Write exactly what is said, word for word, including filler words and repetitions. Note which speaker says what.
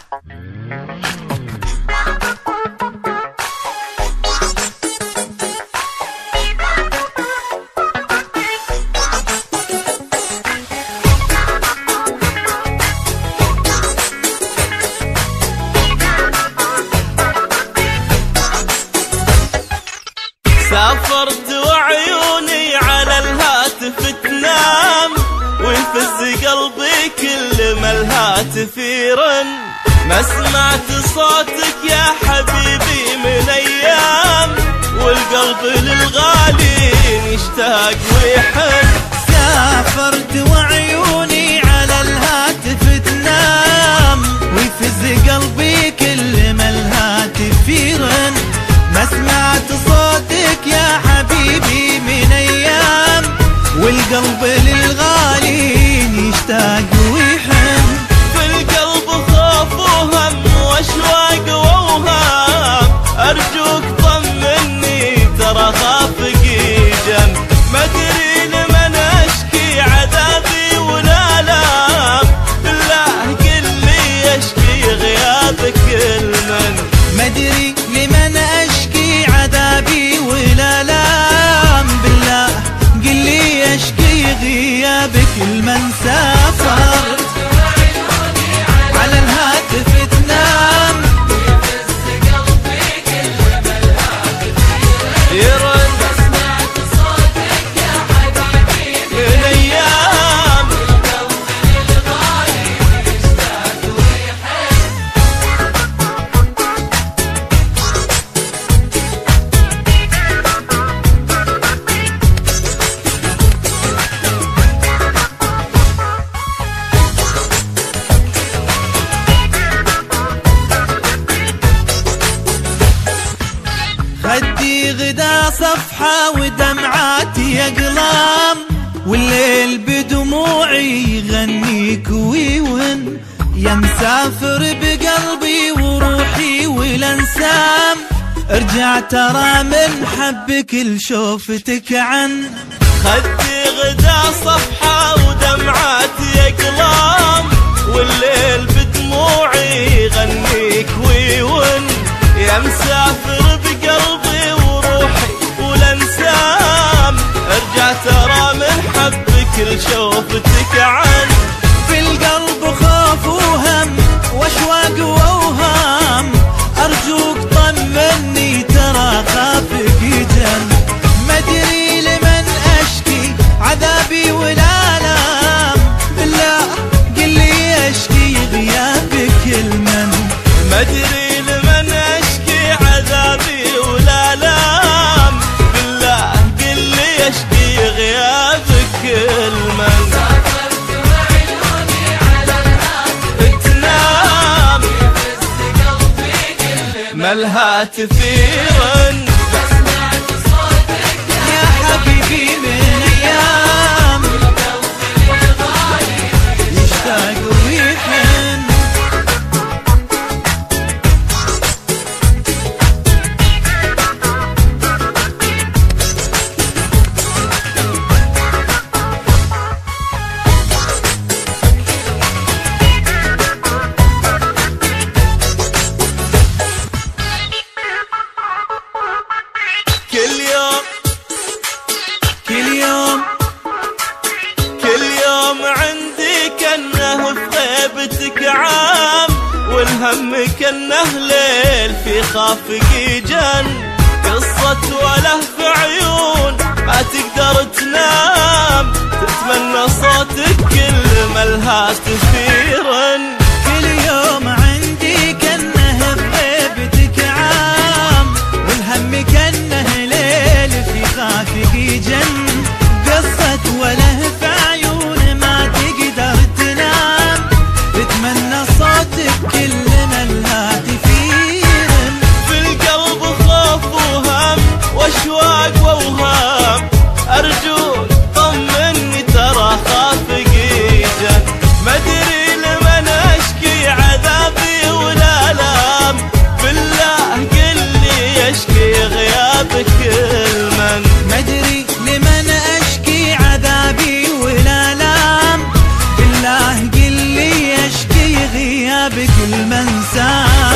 Speaker 1: سافرت وعيوني على الهاتف تنام، ويفز قلبي كل ما الهاتف يرن. ما سمعت صوتك يا حبيبي من ايام، والقلب للغالي يشتاق ويحن.
Speaker 2: سافرت وعيوني على الهاتف تنام، ويفز قلبي كل ما الهاتف يرن. ما سمعت صوتك يا حبيبي من ايام، والقلب للغالي يشتاق ويحن.
Speaker 1: في القلب خوف وهم واشواق واوهام، ارجوك طمني ترى خافقي جن. ما ادري لمن اشكي عذابي ولا لام، بالله قل لي اشكي غيابك المن.
Speaker 2: ما ادري لمن اشكي عذابي ولا لام، بالله قل لي اشكي غيابك المن. سافر على الهاتف تنام،
Speaker 1: ويفز قلبي كل ما الهاتف يرن. ما سمعت صوتك يا حبيبي من ايام، والقلب للغالي يشتاق ويحن.
Speaker 2: خدي غدا صفحة ودمعاتي أقلام، والليل بدموعي يغنيك ويون. يا مسافر بقلبي وروحي والانسام، ارجع ترى من حبك لشوفتك عن.
Speaker 1: خدي غدا صفحة ودمعاتي أقلام، والليل بدموعي يغنيك ويون. يا مسافر بقلبي وروحي والانسام، ارجع ترى من حبك لشوفتك عن.
Speaker 2: في القلب خوف وهم واشواق واوهام، ارجوك طمني ترى خافك جن. ما ادري لمن اشكي عذابي ولا لام، بالله قل لي اشكي غيابك المن.
Speaker 1: ما ادري لمن اشكي عذابي ولا لام، بالله قل لي اشكي غيابك المن. سافرت وعيوني على الهاتف تنام، ويفز قلبي كل ما الهاتف يرن. ما سمعت صوتك
Speaker 2: يا حبيبي من ايام،
Speaker 1: والقلب للغالي
Speaker 2: يشتاق ويحن.
Speaker 1: كل يوم
Speaker 2: كل يوم
Speaker 1: كل يوم عندي كأنه في غيبتك عام، والهم كأنه ليل في خافقي جن. قصة وله في عيون ما تقدر تنام، تتمنى صوتك كل ما الهاتف يرن.
Speaker 2: كل يوم عندي كأنه بغيبتك عام، والهم كأنه ليل في خافقي جن. قصة وله في عيون ما تقدر تنام، تتمنى صوتك كل ما الهاتف يرن.
Speaker 1: في القلب خوف وهم واشواق واوهام، ارجوك طمني ترى خافقي جن. ما ادري لمن
Speaker 2: منساك.